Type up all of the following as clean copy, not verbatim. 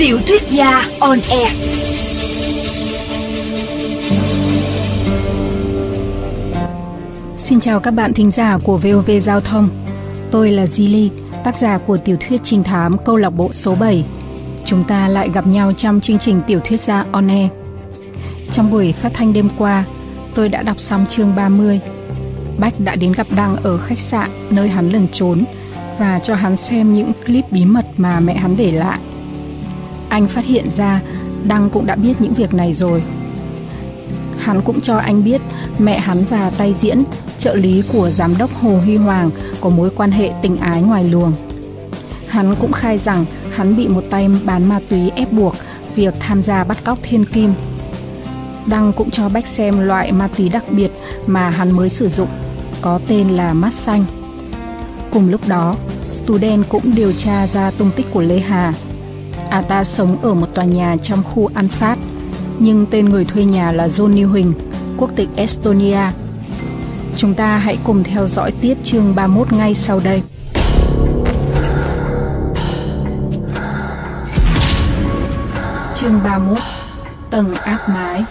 Tiểu thuyết gia on air. Xin chào các bạn thính giả của VOV Giao thông. Tôi là Zili, tác giả của tiểu thuyết trinh thám câu lạc bộ số 7. Chúng ta lại gặp nhau trong chương trình Tiểu thuyết gia on air. Trong buổi phát thanh đêm qua, tôi đã đọc xong chương 30. Bách đã đến gặp Đăng ở khách sạn nơi hắn lẩn trốn và cho hắn xem những clip bí mật mà mẹ hắn để lại. Anh phát hiện ra Đăng cũng đã biết những việc này rồi. Hắn cũng cho anh biết mẹ hắn và Tay Diễn, trợ lý của giám đốc Hồ Huy Hoàng, có mối quan hệ tình ái ngoài luồng. Hắn cũng khai rằng hắn bị một tay bán ma túy ép buộc việc tham gia bắt cóc thiên kim. Đăng cũng cho Bách xem loại ma túy đặc biệt mà hắn mới sử dụng, có tên là mát xanh. Cùng lúc đó, Tú Đen cũng điều tra ra tung tích của Lê Hà. Ta sống ở một tòa nhà trong khu An Phát, nhưng tên người thuê nhà là John Như Huỳnh, quốc tịch Estonia. Chúng ta hãy cùng theo dõi tiếp chương 31 ngay sau đây. Chương 31: Tầng áp mái.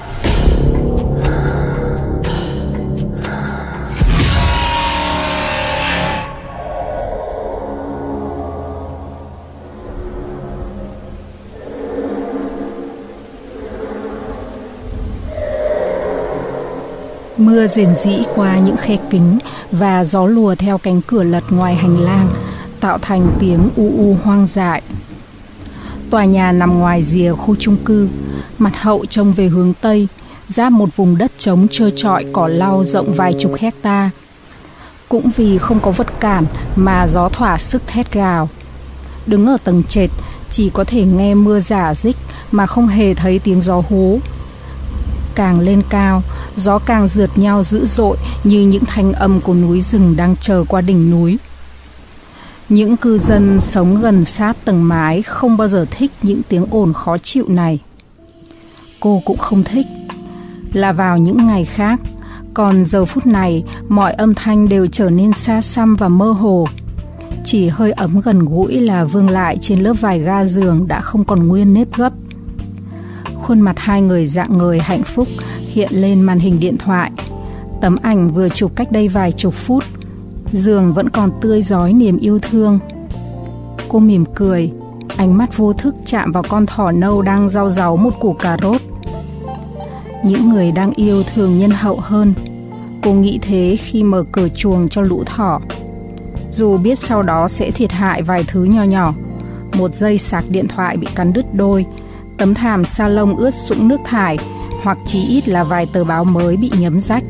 Mưa rền rĩ qua những khe kính và gió lùa theo cánh cửa lật ngoài hành lang, tạo thành tiếng u u hoang dại. Tòa nhà nằm ngoài rìa khu chung cư, mặt hậu trông về hướng Tây, giáp một vùng đất trống trơ trọi cỏ lau rộng vài chục hecta. Cũng vì không có vật cản mà gió thỏa sức thét gào. Đứng ở tầng trệt, chỉ có thể nghe mưa rả rích mà không hề thấy tiếng gió hú. Càng lên cao, gió càng rượt nhau dữ dội như những thanh âm của núi rừng đang chờ qua đỉnh núi. Những cư dân sống gần sát tầng mái không bao giờ thích những tiếng ồn khó chịu này. Cô cũng không thích. Là vào những ngày khác, còn giờ phút này mọi âm thanh đều trở nên xa xăm và mơ hồ. Chỉ hơi ấm gần gũi là vương lại trên lớp vải ga giường đã không còn nguyên nếp gấp. Khuôn mặt hai người rạng ngời hạnh phúc hiện lên màn hình điện thoại. Tấm ảnh vừa chụp cách đây vài chục phút, giường vẫn còn tươi rói niềm yêu thương. Cô mỉm cười, ánh mắt vô thức chạm vào con thỏ nâu đang rau ráu một củ cà rốt. Những người đang yêu thường nhân hậu hơn. Cô nghĩ thế khi mở cửa chuồng cho lũ thỏ. Dù biết sau đó sẽ thiệt hại vài thứ nho nhỏ, một dây sạc điện thoại bị cắn đứt đôi, tấm thảm salon ướt sũng nước thải, hoặc chí ít là vài tờ báo mới bị nhấm rách.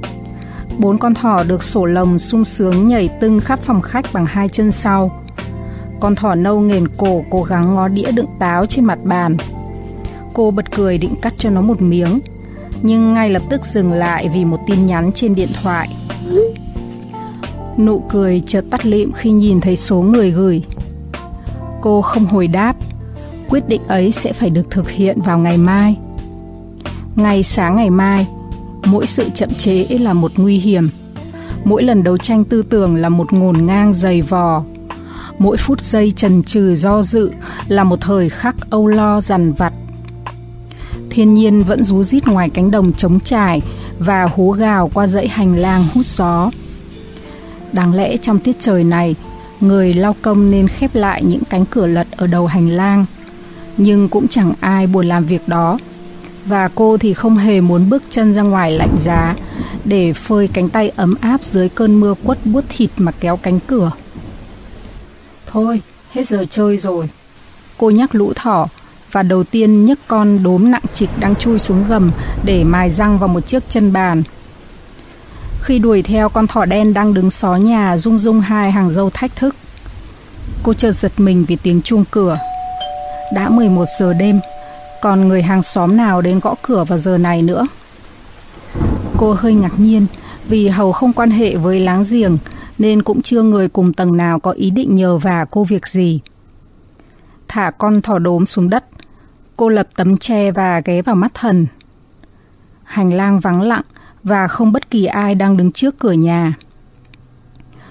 4 con thỏ được sổ lồng sung sướng nhảy tưng khắp phòng khách bằng hai chân sau. Con thỏ nâu nghền cổ cố gắng ngó đĩa đựng táo trên mặt bàn. Cô bật cười định cắt cho nó một miếng, nhưng ngay lập tức dừng lại vì một tin nhắn trên điện thoại. Nụ cười chợt tắt lịm khi nhìn thấy số người gửi. Cô không hồi đáp. Quyết định ấy sẽ phải được thực hiện vào ngày mai. Ngay sáng ngày mai, mỗi sự chậm chế là một nguy hiểm. Mỗi lần đấu tranh tư tưởng là một ngổn ngang dày vò. Mỗi phút giây chần chừ do dự là một thời khắc âu lo dằn vặt. Thiên nhiên vẫn rú rít ngoài cánh đồng trống trải và hú gào qua dãy hành lang hút gió. Đáng lẽ trong tiết trời này, người lao công nên khép lại những cánh cửa lật ở đầu hành lang. Nhưng cũng chẳng ai buồn làm việc đó. Và cô thì không hề muốn bước chân ra ngoài lạnh giá để phơi cánh tay ấm áp dưới cơn mưa quất buốt thịt mà kéo cánh cửa. Thôi, hết giờ chơi rồi. Cô nhắc lũ thỏ và đầu tiên nhấc con đốm nặng trịch đang chui xuống gầm để mài răng vào một chiếc chân bàn. Khi đuổi theo con thỏ đen đang đứng xó nhà rung rung hai hàng râu thách thức, cô chợt giật mình vì tiếng chuông cửa. Đã 11 giờ đêm, còn người hàng xóm nào đến gõ cửa vào giờ này nữa? Cô hơi ngạc nhiên vì hầu không quan hệ với láng giềng nên cũng chưa người cùng tầng nào có ý định nhờ vả cô việc gì. Thả con thỏ đốm xuống đất, cô lập tấm tre và ghé vào mắt thần. Hành lang vắng lặng và không bất kỳ ai đang đứng trước cửa nhà.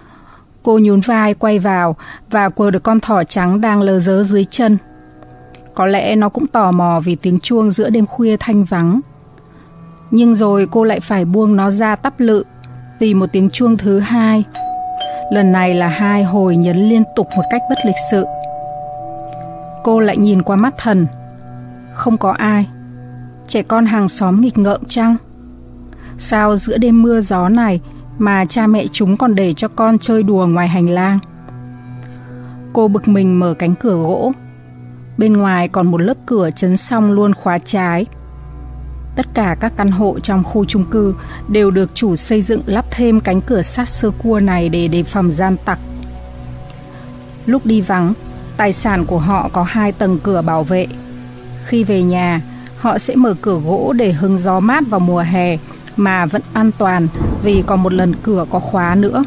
Cô nhún vai quay vào và quờ được con thỏ trắng đang lờ dớ dưới chân. Có lẽ nó cũng tò mò vì tiếng chuông giữa đêm khuya thanh vắng. Nhưng rồi cô lại phải buông nó ra tắp lự vì một tiếng chuông thứ hai. Lần này là 2 hồi nhấn liên tục một cách bất lịch sự. Cô lại nhìn qua mắt thần. Không có ai. Trẻ con hàng xóm nghịch ngợm chăng? Sao giữa đêm mưa gió này mà cha mẹ chúng còn để cho con chơi đùa ngoài hành lang? Cô bực mình mở cánh cửa gỗ. Bên ngoài còn một lớp cửa chấn song luôn khóa trái. Tất cả các căn hộ trong khu chung cư đều được chủ xây dựng lắp thêm cánh cửa sắt sơ cua này để đề phòng gian tặc. Lúc đi vắng, tài sản của họ có 2 tầng cửa bảo vệ. Khi về nhà, họ sẽ mở cửa gỗ để hứng gió mát vào mùa hè mà vẫn an toàn vì còn một lần cửa có khóa nữa.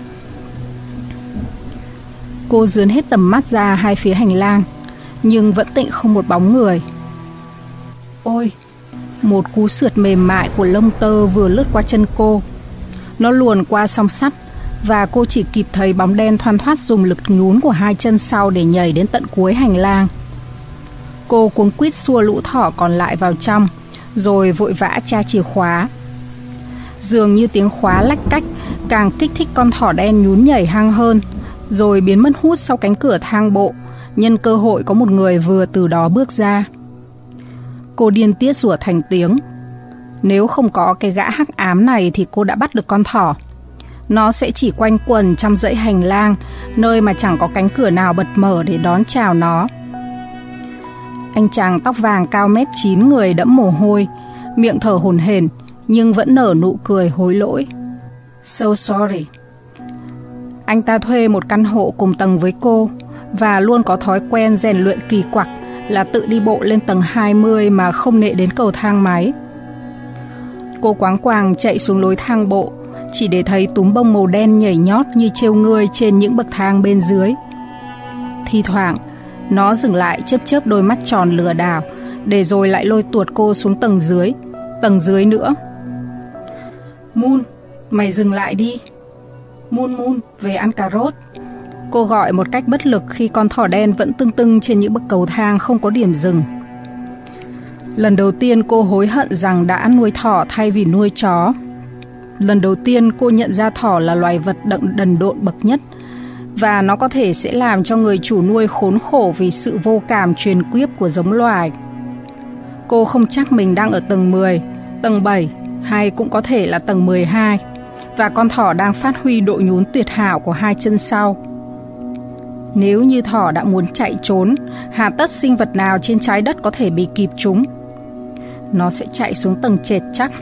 Cô dướn hết tầm mắt ra 2 phía hành lang, nhưng vẫn tịnh không một bóng người. Ôi! Một cú sượt mềm mại của lông tơ vừa lướt qua chân cô. Nó luồn qua song sắt và cô chỉ kịp thấy bóng đen thoăn thoắt dùng lực nhún của 2 chân sau để nhảy đến tận cuối hành lang. Cô cuống quýt xua lũ thỏ còn lại vào trong, rồi vội vã tra chìa khóa. Dường như tiếng khóa lách cách càng kích thích con thỏ đen nhún nhảy hăng hơn, rồi biến mất hút sau cánh cửa thang bộ, nhân cơ hội có một người vừa từ đó bước ra. Cô điên tiết rủa thành tiếng. Nếu không có cái gã hắc ám này thì cô đã bắt được con thỏ. Nó sẽ chỉ quanh quẩn trong dãy hành lang, nơi mà chẳng có cánh cửa nào bật mở để đón chào nó. Anh chàng tóc vàng cao 1m9 người đẫm mồ hôi, miệng thở hổn hển nhưng vẫn nở nụ cười hối lỗi. So sorry. Anh ta thuê một căn hộ cùng tầng với cô và luôn có thói quen rèn luyện kỳ quặc là tự đi bộ lên tầng 20 mà không nệ đến cầu thang máy. Cô quáng quàng chạy xuống lối thang bộ, chỉ để thấy túm bông màu đen nhảy nhót như trêu ngươi trên những bậc thang bên dưới. Thi thoảng, nó dừng lại chớp chớp đôi mắt tròn lừa đảo, để rồi lại lôi tuột cô xuống tầng dưới nữa. Moon, mày dừng lại đi. Moon, về ăn cà rốt. Cô gọi một cách bất lực khi con thỏ đen vẫn tưng tưng trên những bậc cầu thang không có điểm dừng. Lần đầu tiên cô hối hận rằng đã nuôi thỏ thay vì nuôi chó. Lần đầu tiên cô nhận ra thỏ là loài vật đần độn bậc nhất, và nó có thể sẽ làm cho người chủ nuôi khốn khổ vì sự vô cảm truyền quyết của giống loài. Cô không chắc mình đang ở tầng 10, tầng 7 hay cũng có thể là tầng 12, và con thỏ đang phát huy độ nhún tuyệt hảo của 2 chân sau. Nếu như thỏ đã muốn chạy trốn, hà tất sinh vật nào trên trái đất có thể bị kịp chúng. Nó sẽ chạy xuống tầng trệt chắc.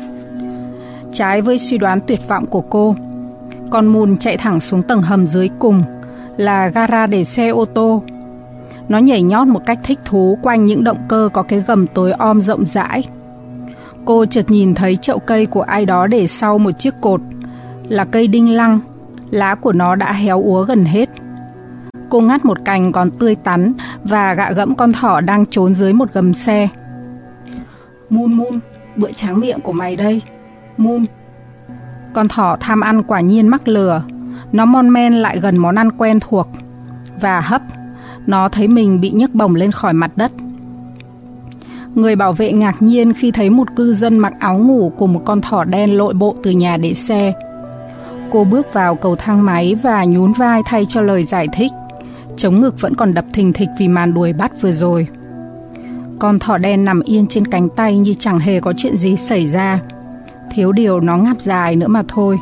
Trái với suy đoán tuyệt vọng của cô, con Moon chạy thẳng xuống tầng hầm dưới cùng, là gara để xe ô tô. Nó nhảy nhót một cách thích thú quanh những động cơ có cái gầm tối om rộng rãi. Cô chợt nhìn thấy chậu cây của ai đó để sau một chiếc cột, là cây đinh lăng. Lá của nó đã héo úa gần hết. Cô ngắt một cành còn tươi tắn và gạ gẫm con thỏ đang trốn dưới một gầm xe. Moon, bữa tráng miệng của mày đây. Moon. Con thỏ tham ăn quả nhiên mắc lừa. Nó mon men lại gần món ăn quen thuộc. Và hấp, nó thấy mình bị nhấc bổng lên khỏi mặt đất. Người bảo vệ ngạc nhiên khi thấy một cư dân mặc áo ngủ cùng một con thỏ đen lội bộ từ nhà để xe. Cô bước vào cầu thang máy và nhún vai thay cho lời giải thích. Trống ngực vẫn còn đập thình thịch vì màn đuổi bắt vừa rồi. Con thỏ đen nằm yên trên cánh tay như chẳng hề có chuyện gì xảy ra. Thiếu điều nó ngáp dài nữa mà thôi.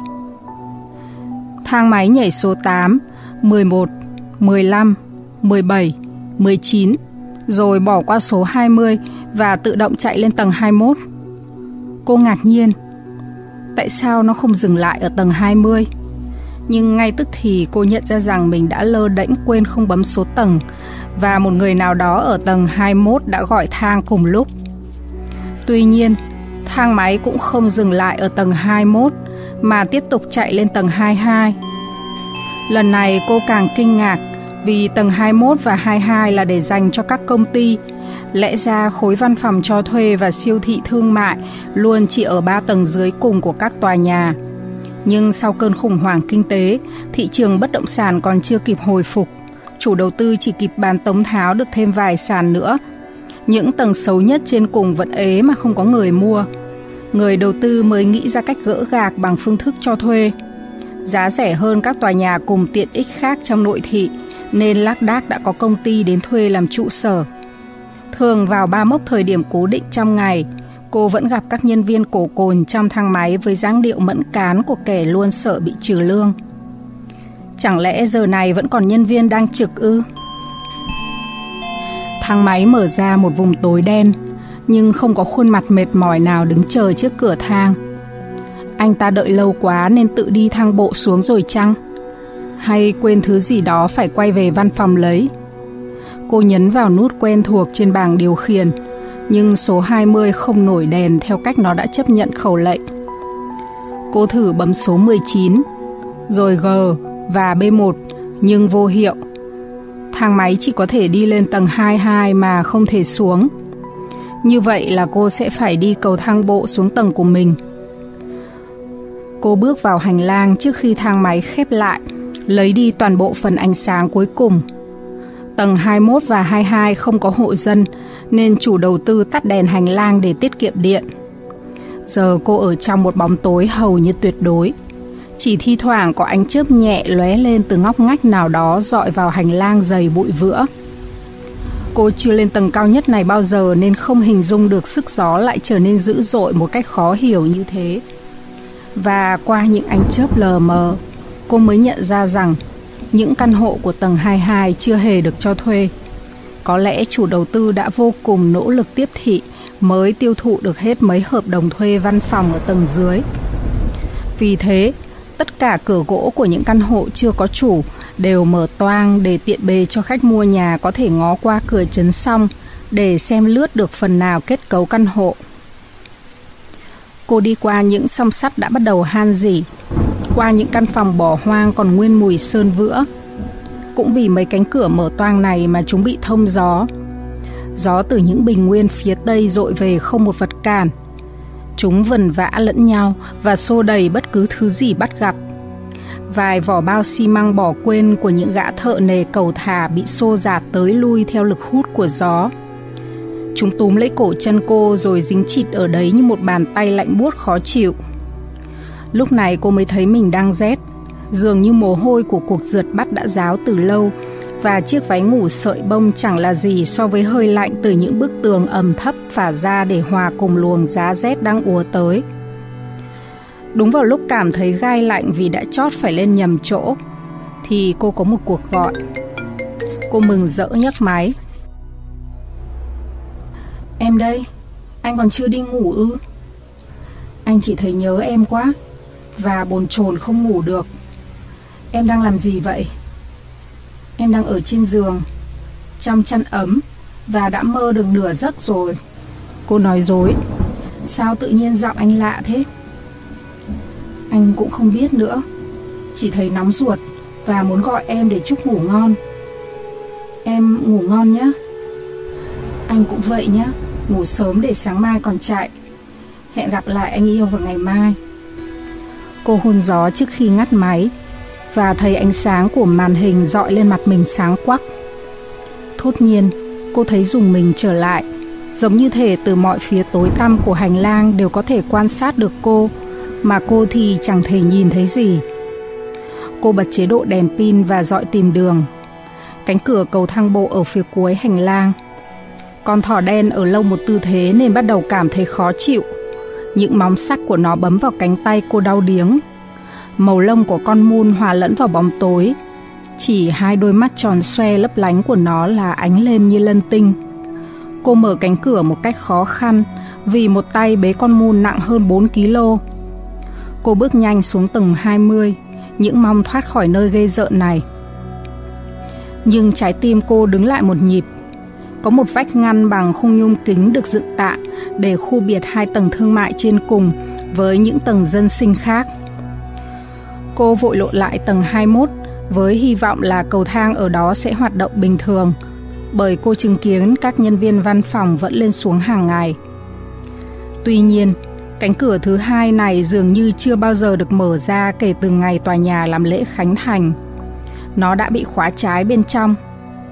Thang máy nhảy số 8, 11, 15, 17, 19, rồi bỏ qua số 20 và tự động chạy lên tầng 21. Cô ngạc nhiên. Tại sao nó không dừng lại ở tầng 20? Nhưng ngay tức thì cô nhận ra rằng mình đã lơ đễnh quên không bấm số tầng, và một người nào đó ở tầng 21 đã gọi thang cùng lúc. Tuy nhiên, thang máy cũng không dừng lại ở tầng 21 mà tiếp tục chạy lên tầng 22. Lần này cô càng kinh ngạc vì tầng 21 và 22 là để dành cho các công ty. Lẽ ra khối văn phòng cho thuê và siêu thị thương mại luôn chỉ ở 3 tầng dưới cùng của các tòa nhà. Nhưng sau cơn khủng hoảng kinh tế, thị trường bất động sản còn chưa kịp hồi phục. Chủ đầu tư chỉ kịp bán tống tháo được thêm vài sàn nữa. Những tầng xấu nhất trên cùng vẫn ế mà không có người mua. Người đầu tư mới nghĩ ra cách gỡ gạc bằng phương thức cho thuê. Giá rẻ hơn các tòa nhà cùng tiện ích khác trong nội thị, nên lác đác đã có công ty đến thuê làm trụ sở. Thường vào 3 mốc thời điểm cố định trong ngày, cô vẫn gặp các nhân viên cổ cồn trong thang máy với dáng điệu mẫn cán của kẻ luôn sợ bị trừ lương. Chẳng lẽ giờ này vẫn còn nhân viên đang trực ư? Thang máy mở ra một vùng tối đen, nhưng không có khuôn mặt mệt mỏi nào đứng chờ trước cửa thang. Anh ta đợi lâu quá nên tự đi thang bộ xuống rồi chăng? Hay quên thứ gì đó phải quay về văn phòng lấy? Cô nhấn vào nút quen thuộc trên bảng điều khiển, nhưng số 20 không nổi đèn theo cách nó đã chấp nhận khẩu lệnh. Cô thử bấm số 19, rồi G và B1, nhưng vô hiệu. Thang máy chỉ có thể đi lên tầng 22 mà không thể xuống. Như vậy là cô sẽ phải đi cầu thang bộ xuống tầng của mình. Cô bước vào hành lang trước khi thang máy khép lại, lấy đi toàn bộ phần ánh sáng cuối cùng. Tầng 21 và 22 không có hộ dân, nên chủ đầu tư tắt đèn hành lang để tiết kiệm điện. Giờ cô ở trong một bóng tối hầu như tuyệt đối. Chỉ thi thoảng có ánh chớp nhẹ lóe lên từ ngóc ngách nào đó dọi vào hành lang dày bụi vữa. Cô chưa lên tầng cao nhất này bao giờ nên không hình dung được sức gió lại trở nên dữ dội một cách khó hiểu như thế. Và qua những ánh chớp lờ mờ, cô mới nhận ra rằng những căn hộ của tầng 22 chưa hề được cho thuê. Có lẽ chủ đầu tư đã vô cùng nỗ lực tiếp thị mới tiêu thụ được hết mấy hợp đồng thuê văn phòng ở tầng dưới. Vì thế, tất cả cửa gỗ của những căn hộ chưa có chủ đều mở toang để tiện bề cho khách mua nhà có thể ngó qua cửa chấn song để xem lướt được phần nào kết cấu căn hộ. Cô đi qua những song sắt đã bắt đầu han rỉ, qua những căn phòng bỏ hoang còn nguyên mùi sơn vữa. Cũng vì mấy cánh cửa mở toang này mà chúng bị thông gió. Gió từ những bình nguyên phía tây dội về không một vật cản. Chúng vần vã lẫn nhau và xô đầy bất cứ thứ gì bắt gặp. Vài vỏ bao xi măng bỏ quên của những gã thợ nề cầu thả bị xô dạt tới lui theo lực hút của gió. Chúng túm lấy cổ chân cô rồi dính chịt ở đấy như một bàn tay lạnh buốt khó chịu. Lúc này cô mới thấy mình đang rét, dường như mồ hôi của cuộc rượt bắt đã ráo từ lâu, và chiếc váy ngủ sợi bông chẳng là gì so với hơi lạnh từ những bức tường ẩm thấp phả ra để hòa cùng luồng giá rét đang ùa tới. Đúng vào lúc cảm thấy gai lạnh vì đã chót phải lên nhầm chỗ, thì cô có một cuộc gọi. Cô mừng rỡ nhấc máy. Em đây, anh còn chưa đi ngủ ư? Anh chỉ thấy nhớ em quá và bồn chồn không ngủ được. Em đang làm gì vậy? Em đang ở trên giường, trong chăn ấm và đã mơ được nửa giấc rồi. Cô nói dối. Sao tự nhiên giọng anh lạ thế? Anh cũng không biết nữa, chỉ thấy nóng ruột và muốn gọi em để chúc ngủ ngon. Em ngủ ngon nhé. Anh cũng vậy nhé, ngủ sớm để sáng mai còn chạy. Hẹn gặp lại anh yêu vào ngày mai. Cô hôn gió trước khi ngắt máy và thấy ánh sáng của màn hình dọi lên mặt mình sáng quắc. Thốt nhiên, cô thấy rùng mình trở lại, giống như thể từ mọi phía tối tăm của hành lang đều có thể quan sát được cô, mà cô thì chẳng thể nhìn thấy gì. Cô bật chế độ đèn pin và dọi tìm đường. Cánh cửa cầu thang bộ ở phía cuối hành lang. Con thỏ đen ở lâu một tư thế nên bắt đầu cảm thấy khó chịu. Những móng sắc của nó bấm vào cánh tay cô đau điếng. Màu lông của con mun hòa lẫn vào bóng tối. Chỉ hai đôi mắt tròn xoe lấp lánh của nó là ánh lên như lân tinh. Cô mở cánh cửa một cách khó khăn vì một tay bế con mun nặng hơn 4 kg. Cô bước nhanh xuống tầng 20, những mong thoát khỏi nơi ghê rợn này. Nhưng trái tim cô đứng lại một nhịp. Có một vách ngăn bằng khung nhôm kính được dựng tạm để khu biệt hai tầng thương mại trên cùng với những tầng dân sinh khác. Cô vội lội lại tầng 21 với hy vọng là cầu thang ở đó sẽ hoạt động bình thường, bởi cô chứng kiến các nhân viên văn phòng vẫn lên xuống hàng ngày. Tuy nhiên, cánh cửa thứ hai này dường như chưa bao giờ được mở ra kể từ ngày tòa nhà làm lễ khánh thành. Nó đã bị khóa trái bên trong.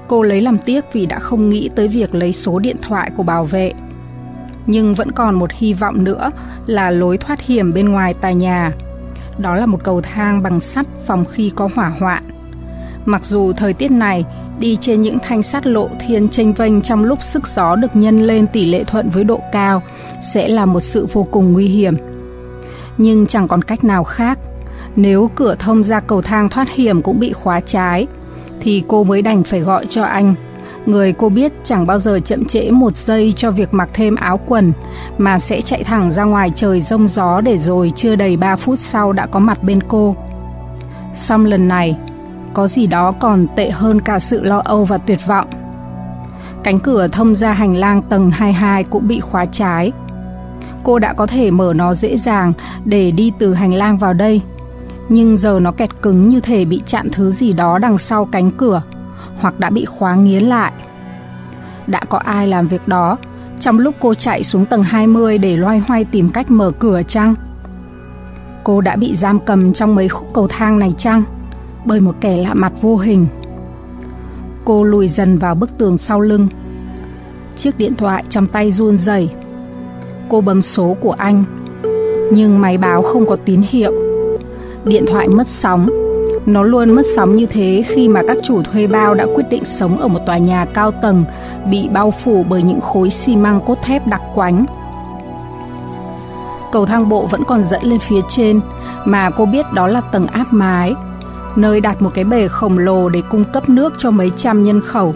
Cô lấy làm tiếc vì đã không nghĩ tới việc lấy số điện thoại của bảo vệ. Nhưng vẫn còn một hy vọng nữa là lối thoát hiểm bên ngoài tòa nhà. Đó là một cầu thang bằng sắt phòng khi có hỏa hoạn. Mặc dù thời tiết này, đi trên những thanh sắt lộ thiên chênh vênh trong lúc sức gió được nhân lên tỷ lệ thuận với độ cao sẽ là một sự vô cùng nguy hiểm. Nhưng chẳng còn cách nào khác. Nếu cửa thông ra cầu thang thoát hiểm cũng bị khóa trái, thì cô mới đành phải gọi cho anh, người cô biết chẳng bao giờ chậm trễ một giây cho việc mặc thêm áo quần, mà sẽ chạy thẳng ra ngoài trời giông gió để rồi chưa đầy 3 phút sau đã có mặt bên cô. Song lần này, có gì đó còn tệ hơn cả sự lo âu và tuyệt vọng. Cánh cửa thông ra hành lang tầng 22 cũng bị khóa trái. Cô đã có thể mở nó dễ dàng để đi từ hành lang vào đây, nhưng giờ nó kẹt cứng như thể bị chặn thứ gì đó đằng sau cánh cửa, hoặc đã bị khóa nghiến lại. Đã có ai làm việc đó trong lúc cô chạy xuống tầng 20 để loay hoay tìm cách mở cửa chăng? Cô đã bị giam cầm trong mấy khúc cầu thang này chăng, bởi một kẻ lạ mặt vô hình? Cô lùi dần vào bức tường sau lưng. Chiếc điện thoại trong tay run rẩy. Cô bấm số của anh, nhưng máy báo không có tín hiệu. Điện thoại mất sóng. Nó luôn mất sóng như thế khi mà các chủ thuê bao đã quyết định sống ở một tòa nhà cao tầng bị bao phủ bởi những khối xi măng cốt thép đặc quánh. Cầu thang bộ vẫn còn dẫn lên phía trên, mà cô biết đó là tầng áp mái, nơi đặt một cái bể khổng lồ để cung cấp nước cho mấy trăm nhân khẩu.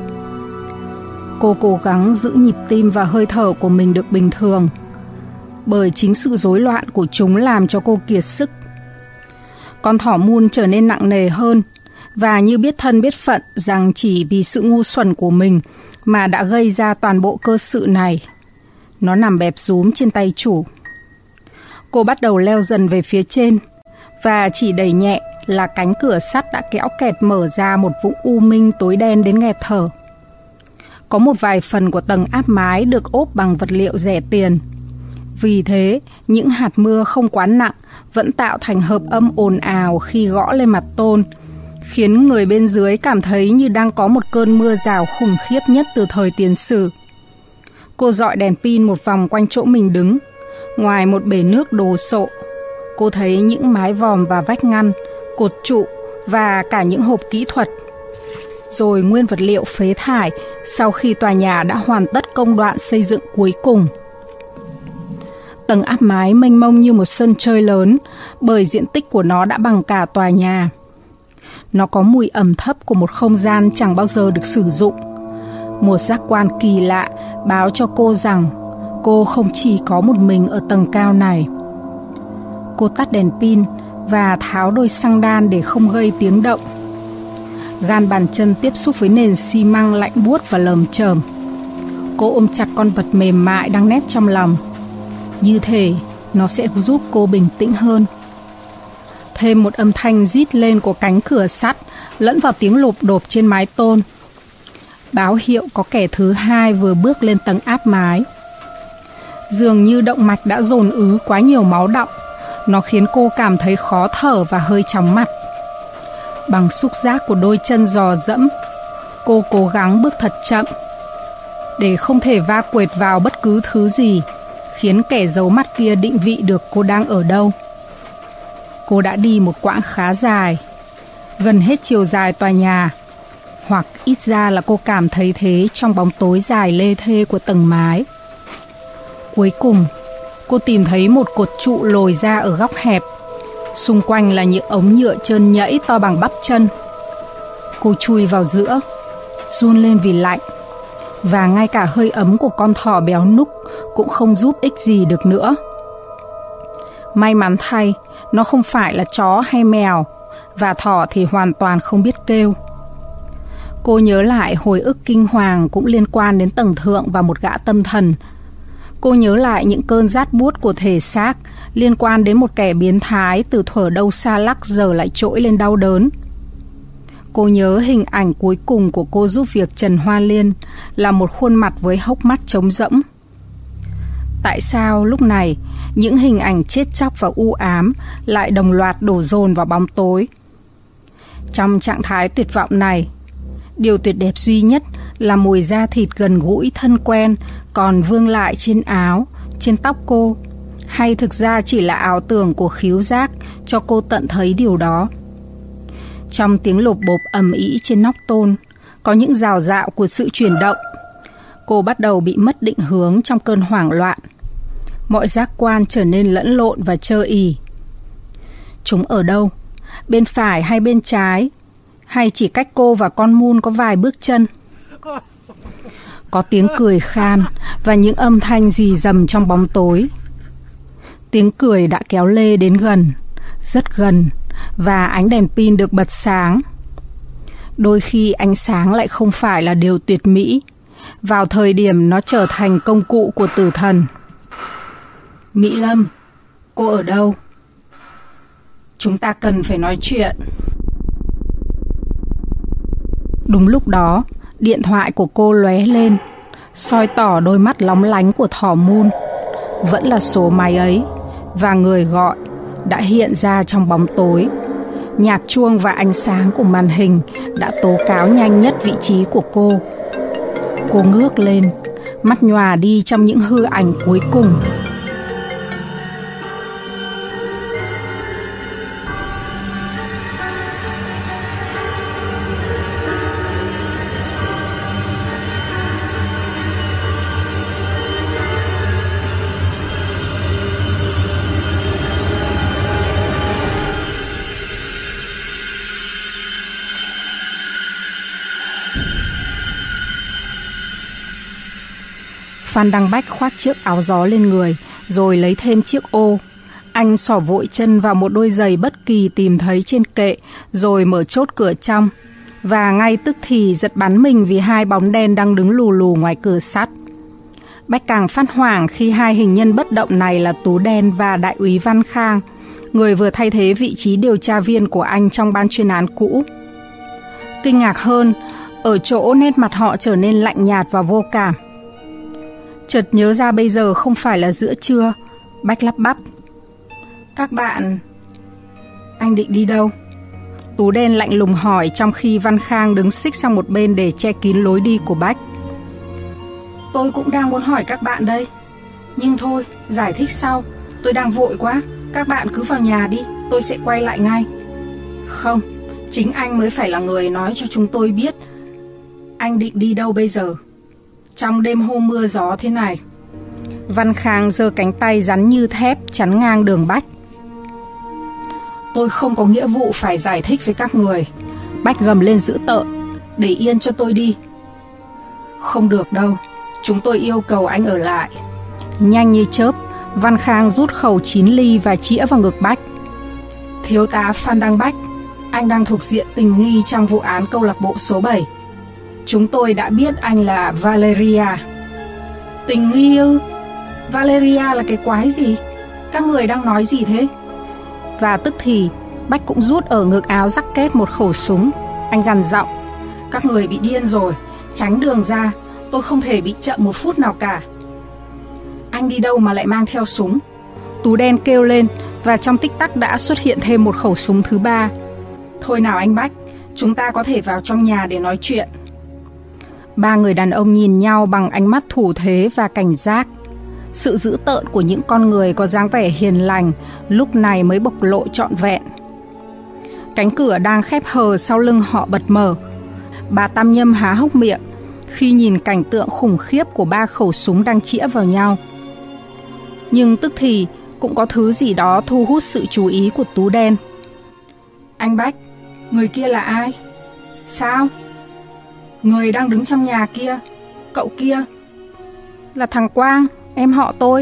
Cô cố gắng giữ nhịp tim và hơi thở của mình được bình thường, bởi chính sự rối loạn của chúng làm cho cô kiệt sức. Con thỏ Moon trở nên nặng nề hơn, và như biết thân biết phận rằng chỉ vì sự ngu xuẩn của mình mà đã gây ra toàn bộ cơ sự này. Nó nằm bẹp rúm trên tay chủ. Cô bắt đầu leo dần về phía trên, và chỉ đẩy nhẹ là cánh cửa sắt đã kéo kẹt mở ra một vũng u minh tối đen đến nghẹt thở. Có một vài phần của tầng áp mái được ốp bằng vật liệu rẻ tiền. Vì thế, những hạt mưa không quá nặng vẫn tạo thành hợp âm ồn ào khi gõ lên mặt tôn, khiến người bên dưới cảm thấy như đang có một cơn mưa rào khủng khiếp nhất từ thời tiền sử. Cô dọi đèn pin một vòng quanh chỗ mình đứng. Ngoài một bể nước đồ sộ, cô thấy những mái vòm và vách ngăn, cột trụ và cả những hộp kỹ thuật. Rồi nguyên vật liệu phế thải sau khi tòa nhà đã hoàn tất công đoạn xây dựng cuối cùng. Tầng áp mái mênh mông như một sân chơi lớn, bởi diện tích của nó đã bằng cả tòa nhà. Nó có mùi ẩm thấp của một không gian chẳng bao giờ được sử dụng. Một giác quan kỳ lạ báo cho cô rằng cô không chỉ có một mình ở tầng cao này. Cô tắt đèn pin và tháo đôi xăng đan để không gây tiếng động. Gan bàn chân tiếp xúc với nền xi măng lạnh buốt và lởm chởm. Cô ôm chặt con vật mềm mại đang nép trong lòng. Như thể nó sẽ giúp cô bình tĩnh hơn. Thêm một âm thanh rít lên của cánh cửa sắt lẫn vào tiếng lộp độp trên mái tôn. Báo hiệu có kẻ thứ hai vừa bước lên tầng áp mái. Dường như động mạch đã dồn ứ quá nhiều máu đọng. Nó khiến cô cảm thấy khó thở và hơi chóng mặt. Bằng xúc giác của đôi chân dò dẫm, cô cố gắng bước thật chậm, để không thể va quệt vào bất cứ thứ gì, khiến kẻ giấu mắt kia định vị được cô đang ở đâu. Cô đã đi một quãng khá dài, gần hết chiều dài tòa nhà, hoặc ít ra là cô cảm thấy thế trong bóng tối dài lê thê của tầng mái. Cuối cùng, cô tìm thấy một cột trụ lồi ra ở góc hẹp. Xung quanh là những ống nhựa trơn nhẫy to bằng bắp chân. Cô chui vào giữa, run lên vì lạnh, và ngay cả hơi ấm của con thỏ béo núc cũng không giúp ích gì được nữa. May mắn thay, nó không phải là chó hay mèo, và thỏ thì hoàn toàn không biết kêu. Cô nhớ lại hồi ức kinh hoàng cũng liên quan đến tầng thượng và một gã tâm thần. Cô nhớ lại những cơn rát buốt của thể xác liên quan đến một kẻ biến thái từ thuở đâu xa lắc giờ lại trỗi lên đau đớn. Cô nhớ hình ảnh cuối cùng của cô giúp việc Trần Hoa Liên là một khuôn mặt với hốc mắt trống rỗng. Tại sao lúc này những hình ảnh chết chóc và u ám lại đồng loạt đổ dồn vào bóng tối? Trong trạng thái tuyệt vọng này, Điều tuyệt đẹp duy nhất là mùi da thịt gần gũi thân quen còn vương lại trên áo, trên tóc cô. Hay thực ra chỉ là ảo tưởng của khứu giác cho cô tận thấy điều đó. Trong tiếng lộp bộp ầm ĩ trên nóc tôn, có những rào rạo của sự chuyển động. Cô bắt đầu bị mất định hướng trong cơn hoảng loạn. Mọi giác quan trở nên lẫn lộn và chơ ì. Chúng ở đâu? Bên phải hay bên trái? Hay chỉ cách cô và con Moon có vài bước chân? Có tiếng cười khan và những âm thanh rì rầm trong bóng tối. Tiếng cười đã kéo lê đến gần, rất gần, và ánh đèn pin được bật sáng. Đôi khi ánh sáng lại không phải là điều tuyệt mỹ, vào thời điểm nó trở thành công cụ của tử thần. Mỹ Lâm, cô ở đâu? Chúng ta cần phải nói chuyện. Đúng lúc đó, điện thoại của cô lóe lên, soi tỏ đôi mắt lóng lánh của thỏ Moon. Vẫn là số máy ấy, và người gọi đã hiện ra trong bóng tối. Nhạc chuông và ánh sáng của màn hình đã tố cáo nhanh nhất vị trí của cô. Cô ngước lên, mắt nhòa đi trong những hư ảnh cuối cùng. Phan Đăng Bách khoác chiếc áo gió lên người, rồi lấy thêm chiếc ô. Anh xỏ vội chân vào một đôi giày bất kỳ tìm thấy trên kệ, rồi mở chốt cửa trong. Và ngay tức thì giật bắn mình vì hai bóng đen đang đứng lù lù ngoài cửa sắt. Bách càng phát hoảng khi hai hình nhân bất động này là Tú Đen và Đại úy Văn Khang, người vừa thay thế vị trí điều tra viên của anh trong ban chuyên án cũ. Kinh ngạc hơn, ở chỗ nét mặt họ trở nên lạnh nhạt và vô cảm. Chợt nhớ ra bây giờ không phải là giữa trưa, Bách lắp bắp. Các bạn... Anh định đi đâu? Tú Đen lạnh lùng hỏi trong khi Văn Khang đứng xích sang một bên để che kín lối đi của Bách. Tôi cũng đang muốn hỏi các bạn đây. Nhưng thôi, giải thích sau. Tôi đang vội quá. Các bạn cứ vào nhà đi, tôi sẽ quay lại ngay. Không, chính anh mới phải là người nói cho chúng tôi biết. Anh định đi đâu bây giờ? Trong đêm hôm mưa gió thế này. Văn Khang giơ cánh tay rắn như thép chắn ngang đường Bách. Tôi không có nghĩa vụ phải giải thích với các người. Bách gầm lên dữ tợn. Để yên cho tôi đi. Không được đâu, chúng tôi yêu cầu anh ở lại. Nhanh như chớp, Văn Khang rút khẩu 9 ly và chĩa vào ngực Bách. Thiếu tá Phan Đăng Bách, anh đang thuộc diện tình nghi trong vụ án câu lạc bộ số 7. Chúng tôi đã biết anh là Valeria. Tình nghi ư? Valeria là cái quái gì? Các người đang nói gì thế? Và tức thì Bách cũng rút ở ngực áo jacket một khẩu súng. Anh gằn giọng. Các người bị điên rồi, tránh đường ra. Tôi không thể bị chậm một phút nào cả. Anh đi đâu mà lại mang theo súng? Tú Đen kêu lên, và trong tích tắc đã xuất hiện thêm một khẩu súng thứ ba. Thôi nào anh Bách, chúng ta có thể vào trong nhà để nói chuyện. Ba người đàn ông nhìn nhau bằng ánh mắt thủ thế và cảnh giác. Sự dữ tợn của những con người có dáng vẻ hiền lành lúc này mới bộc lộ trọn vẹn. Cánh cửa đang khép hờ sau lưng họ bật mở. Bà Tam Nhâm há hốc miệng khi nhìn cảnh tượng khủng khiếp của ba khẩu súng đang chĩa vào nhau. Nhưng tức thì cũng có thứ gì đó thu hút sự chú ý của Tú Đen. Anh Bách, người kia là ai? Sao? Người đang đứng trong nhà kia, cậu kia. Là thằng Quang, em họ tôi.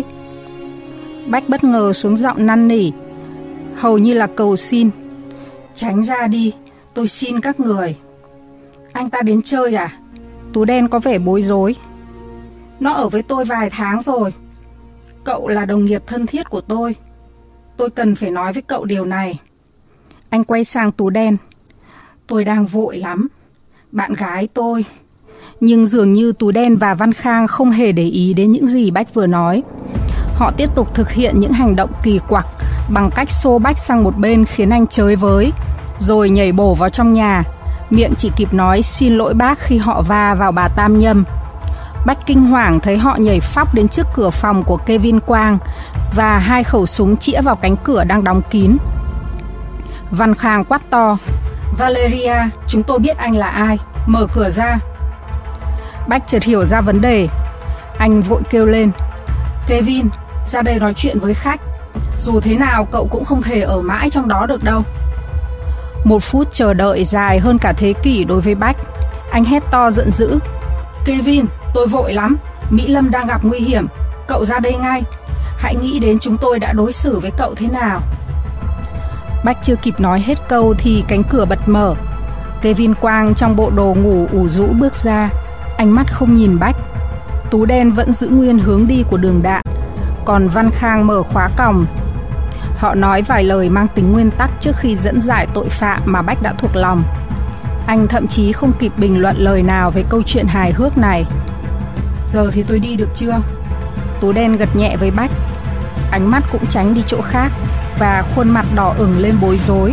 Bách bất ngờ xuống giọng năn nỉ, hầu như là cầu xin. Tránh ra đi, tôi xin các người. Anh ta đến chơi à? Tú Đen có vẻ bối rối. Nó ở với tôi vài tháng rồi. Cậu là đồng nghiệp thân thiết của tôi. Tôi cần phải nói với cậu điều này. Anh quay sang Tú Đen. Tôi đang vội lắm. Bạn gái tôi. Nhưng dường như Tú Đen và Văn Khang không hề để ý đến những gì Bách vừa nói. Họ tiếp tục thực hiện những hành động kỳ quặc bằng cách xô Bách sang một bên khiến anh chới với, rồi nhảy bổ vào trong nhà, miệng chỉ kịp nói xin lỗi bác khi họ va vào bà Tam Nhâm. Bách kinh hoàng thấy họ nhảy phóc đến trước cửa phòng của Kevin Quang và 2 khẩu súng chĩa vào cánh cửa đang đóng kín. Văn Khang quát to: Valeria, chúng tôi biết anh là ai, mở cửa ra. Bách chợt hiểu ra vấn đề. Anh vội kêu lên: Kevin, ra đây nói chuyện với khách. Dù thế nào cậu cũng không thể ở mãi trong đó được đâu. 1 phút chờ đợi dài hơn cả thế kỷ đối với Bách. Anh hét to giận dữ: Kevin, tôi vội lắm. Mỹ Lâm đang gặp nguy hiểm. Cậu ra đây ngay. Hãy nghĩ đến chúng tôi đã đối xử với cậu thế nào. Bách chưa kịp nói hết câu thì cánh cửa bật mở. Kevin Quang trong bộ đồ ngủ ủ rũ bước ra. Ánh mắt không nhìn Bách. Tú đen vẫn giữ nguyên hướng đi của đường đạn, còn Văn Khang mở khóa còng. Họ nói vài lời mang tính nguyên tắc trước khi dẫn giải tội phạm mà Bách đã thuộc lòng. Anh thậm chí không kịp bình luận lời nào về câu chuyện hài hước này. Giờ thì tôi đi được chưa? Tú đen gật nhẹ với Bách. Ánh mắt cũng tránh đi chỗ khác và khuôn mặt đỏ ửng lên bối rối.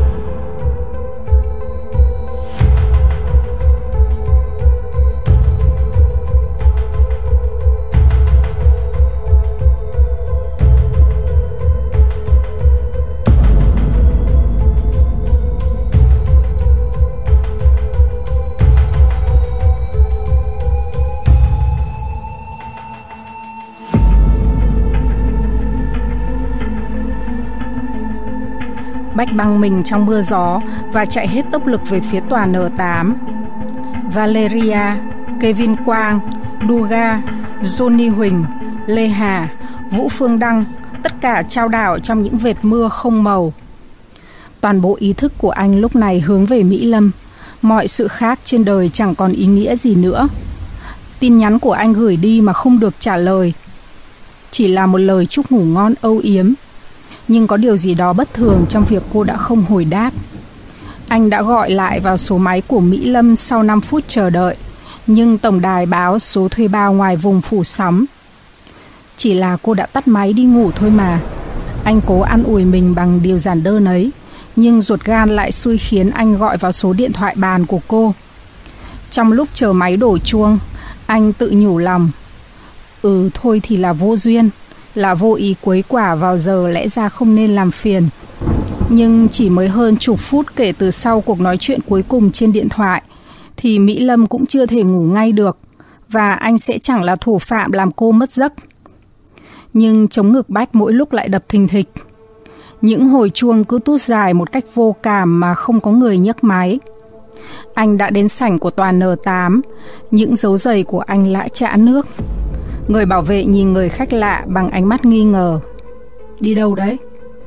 Bách băng mình trong mưa gió và chạy hết tốc lực về phía tòa N8. Valeria, Kevin Quang, Duga, Johnny Huỳnh, Lê Hà, Vũ Phương Đăng, tất cả chao đảo trong những vệt mưa không màu. Toàn bộ ý thức của anh lúc này hướng về Mỹ Lâm. Mọi sự khác trên đời chẳng còn ý nghĩa gì nữa. Tin nhắn của anh gửi đi mà không được trả lời, chỉ là một lời chúc ngủ ngon âu yếm. Nhưng có điều gì đó bất thường trong việc cô đã không hồi đáp. Anh đã gọi lại vào số máy của Mỹ Lâm sau 5 phút chờ đợi, nhưng tổng đài báo số thuê bao ngoài vùng phủ sóng. Chỉ là cô đã tắt máy đi ngủ thôi mà. Anh cố an ủi mình bằng điều giản đơn ấy, nhưng ruột gan lại xui khiến anh gọi vào số điện thoại bàn của cô. Trong lúc chờ máy đổ chuông, anh tự nhủ lòng: thôi thì là vô duyên, là vô ý quấy quả vào giờ lẽ ra không nên làm phiền. Nhưng chỉ mới hơn chục phút kể từ sau cuộc nói chuyện cuối cùng trên điện thoại thì Mỹ Lâm cũng chưa thể ngủ ngay được, và anh sẽ chẳng là thủ phạm làm cô mất giấc. Nhưng chống ngực Bách mỗi lúc lại đập thình thịch. Những hồi chuông cứ tút dài một cách vô cảm mà không có người nhấc máy. Anh đã đến sảnh của tòa N8. Những dấu giày của anh lã chã nước. Người bảo vệ nhìn người khách lạ bằng ánh mắt nghi ngờ. Đi đâu đấy?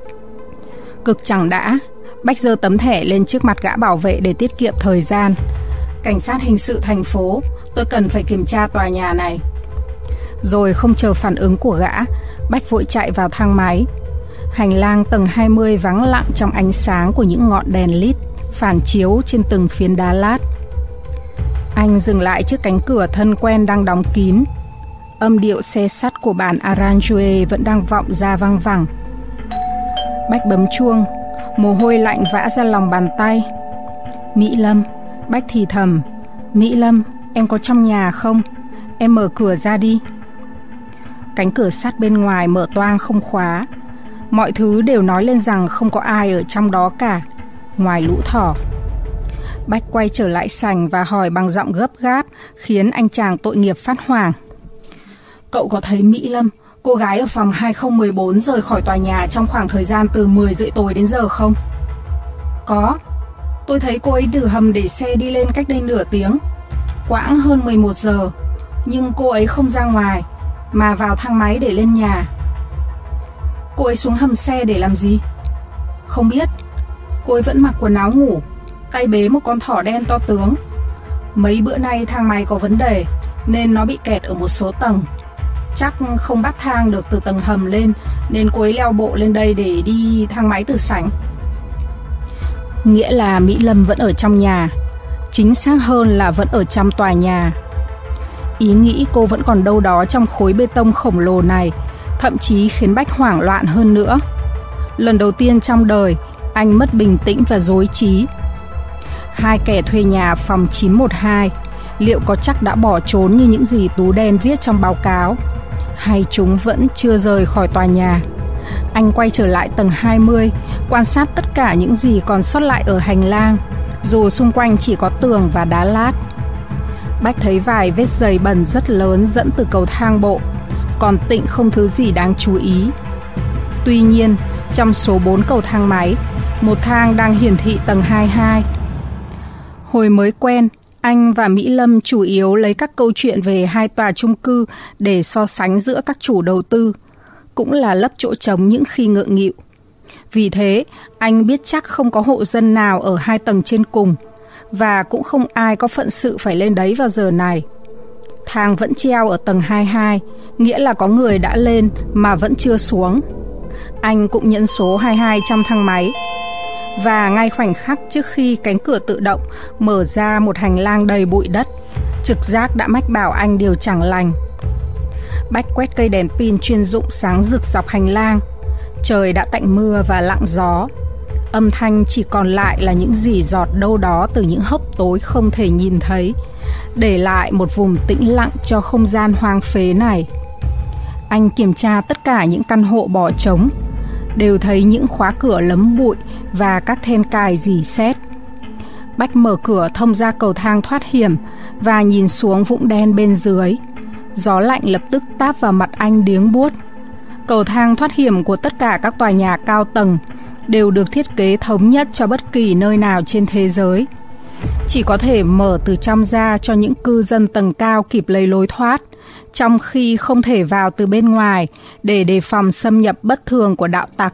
Cực chẳng đã, Bách giơ tấm thẻ lên trước mặt gã bảo vệ để tiết kiệm thời gian. Cảnh sát hình sự thành phố, tôi cần phải kiểm tra tòa nhà này. Rồi không chờ phản ứng của gã, Bách vội chạy vào thang máy. Hành lang tầng 20 vắng lặng trong ánh sáng của những ngọn đèn led phản chiếu trên từng phiến đá lát. Anh dừng lại trước cánh cửa thân quen đang đóng kín. Âm điệu xe sắt của bản Arrangeur vẫn đang vọng ra văng vẳng. Bách bấm chuông, mồ hôi lạnh vã ra lòng bàn tay. Mỹ Lâm, Bách thì thầm. Mỹ Lâm, em có trong nhà không? Em mở cửa ra đi. Cánh cửa sắt bên ngoài mở toang không khóa. Mọi thứ đều nói lên rằng không có ai ở trong đó cả, ngoài lũ thỏ. Bách quay trở lại sảnh và hỏi bằng giọng gấp gáp, khiến anh chàng tội nghiệp phát hoảng. Cậu có thấy Mỹ Lâm, cô gái ở phòng 2014 rời khỏi tòa nhà trong khoảng thời gian từ 10 rưỡi tối đến giờ không? Có. Tôi thấy cô ấy từ hầm để xe đi lên cách đây nửa tiếng, quãng hơn 11 giờ. Nhưng cô ấy không ra ngoài, mà vào thang máy để lên nhà. Cô ấy xuống hầm xe để làm gì? Không biết. Cô ấy vẫn mặc quần áo ngủ, tay bế một con thỏ đen to tướng. Mấy bữa nay thang máy có vấn đề nên nó bị kẹt ở một số tầng. Chắc không bắt thang được từ tầng hầm lên, nên cô ấy leo bộ lên đây để đi thang máy từ sảnh. Nghĩa là Mỹ Lâm vẫn ở trong nhà, chính xác hơn là vẫn ở trong tòa nhà. Ý nghĩ cô vẫn còn đâu đó trong khối bê tông khổng lồ này thậm chí khiến Bách hoảng loạn hơn nữa. Lần đầu tiên trong đời anh mất bình tĩnh và rối trí. 2 kẻ thuê nhà phòng 912 liệu có chắc đã bỏ trốn như những gì Tú Đen viết trong báo cáo, hay chúng vẫn chưa rời khỏi tòa nhà? Anh quay trở lại tầng 20, quan sát tất cả những gì còn sót lại ở hành lang, dù xung quanh chỉ có tường và đá lát. Bách thấy vài vết giày bẩn rất lớn dẫn từ cầu thang bộ, còn Tịnh không thứ gì đáng chú ý. Tuy nhiên, trong số 4 cầu thang máy, một thang đang hiển thị tầng 22. Hồi mới quen, anh và Mỹ Lâm chủ yếu lấy các câu chuyện về 2 tòa chung cư để so sánh giữa các chủ đầu tư, cũng là lấp chỗ trống những khi ngượng nghịu. Vì thế, anh biết chắc không có hộ dân nào ở 2 tầng trên cùng, và cũng không ai có phận sự phải lên đấy vào giờ này. Thang vẫn treo ở tầng 22, nghĩa là có người đã lên mà vẫn chưa xuống. Anh cũng nhấn số 22 trong thang máy. Và ngay khoảnh khắc trước khi cánh cửa tự động mở ra một hành lang đầy bụi đất, trực giác đã mách bảo anh điều chẳng lành. Bách quét cây đèn pin chuyên dụng sáng rực dọc hành lang. Trời đã tạnh mưa và lặng gió. Âm thanh chỉ còn lại là những rỉ giọt đâu đó từ những hốc tối không thể nhìn thấy, để lại một vùng tĩnh lặng cho không gian hoang phế này. Anh kiểm tra tất cả những căn hộ bỏ trống, đều thấy những khóa cửa lấm bụi và các then cài rỉ sét. Bách mở cửa thông ra cầu thang thoát hiểm và nhìn xuống vũng đen bên dưới. Gió lạnh lập tức táp vào mặt anh điếng buốt. Cầu thang thoát hiểm của tất cả các tòa nhà cao tầng đều được thiết kế thống nhất cho bất kỳ nơi nào trên thế giới. Chỉ có thể mở từ trong ra cho những cư dân tầng cao kịp lấy lối thoát, trong khi không thể vào từ bên ngoài để đề phòng xâm nhập bất thường của đạo tặc.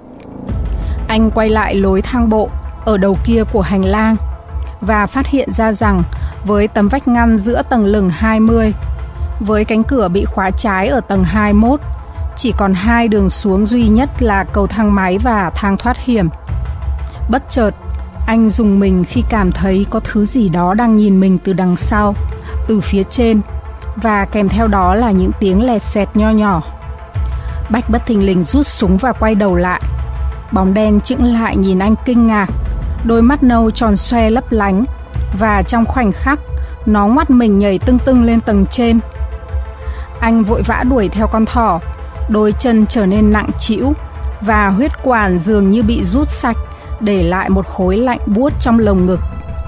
Anh quay lại lối thang bộ ở đầu kia của hành lang và phát hiện ra rằng với tấm vách ngăn giữa tầng lửng 20, với cánh cửa bị khóa trái ở tầng 21, chỉ còn 2 đường xuống duy nhất là cầu thang máy và thang thoát hiểm. Bất chợt, anh rùng mình khi cảm thấy có thứ gì đó đang nhìn mình từ đằng sau, từ phía trên, và kèm theo đó là những tiếng lẹt xẹt nho nhỏ. Bách bất thình lình rút súng và quay đầu lại. Bóng đen chững lại nhìn anh kinh ngạc, đôi mắt nâu tròn xoe lấp lánh, và trong khoảnh khắc, nó ngoắt mình nhảy tưng tưng lên tầng trên. Anh vội vã đuổi theo con thỏ, đôi chân trở nên nặng trĩu và huyết quản dường như bị rút sạch, để lại một khối lạnh buốt trong lồng ngực.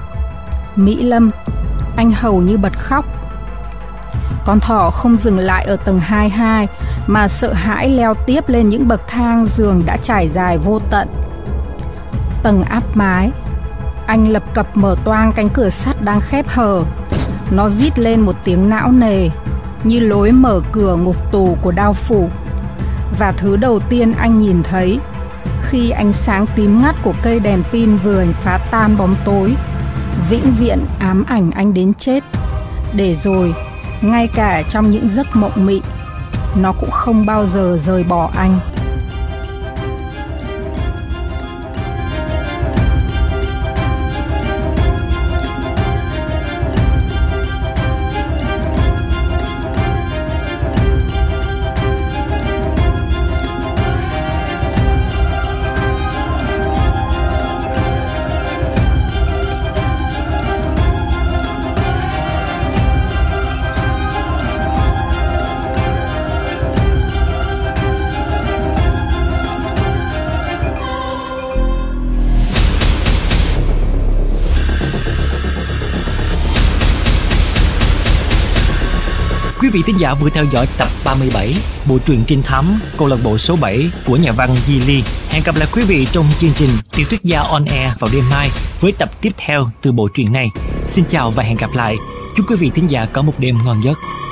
Mỹ Lâm, anh hầu như bật khóc. Con thỏ không dừng lại ở tầng 22 mà sợ hãi leo tiếp lên những bậc thang giường đã trải dài vô tận. Tầng áp mái, anh lập cập mở toang cánh cửa sắt đang khép hờ. Nó rít lên một tiếng não nề, như lối mở cửa ngục tù của đao phủ. Và thứ đầu tiên anh nhìn thấy khi ánh sáng tím ngắt của cây đèn pin vừa phá tan bóng tối, vĩnh viễn ám ảnh anh đến chết. Để rồi, ngay cả trong những giấc mộng mị, nó cũng không bao giờ rời bỏ anh. Quý vị thính giả vừa theo dõi tập 37 bộ truyện trinh thám câu lạc bộ số 7 của nhà văn Di Ly. Hẹn gặp lại quý vị trong chương trình Tiểu thuyết gia on air vào đêm mai với tập tiếp theo từ bộ truyện này. Xin chào và hẹn gặp lại. Chúc quý vị thính giả có một đêm ngon giấc.